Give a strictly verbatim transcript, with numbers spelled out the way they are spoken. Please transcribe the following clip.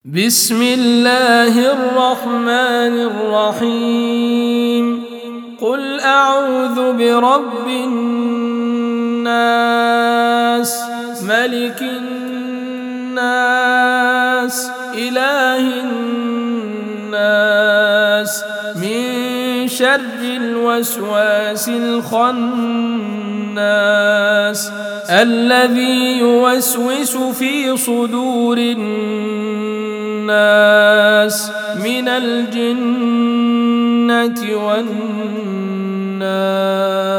بسم الله الرحمن الرحيم قل أعوذ برب الناس ملك الناس إله الناس من شر الوسواس الخناس الذي يوسوس في صدور الناس من الجنة والناس.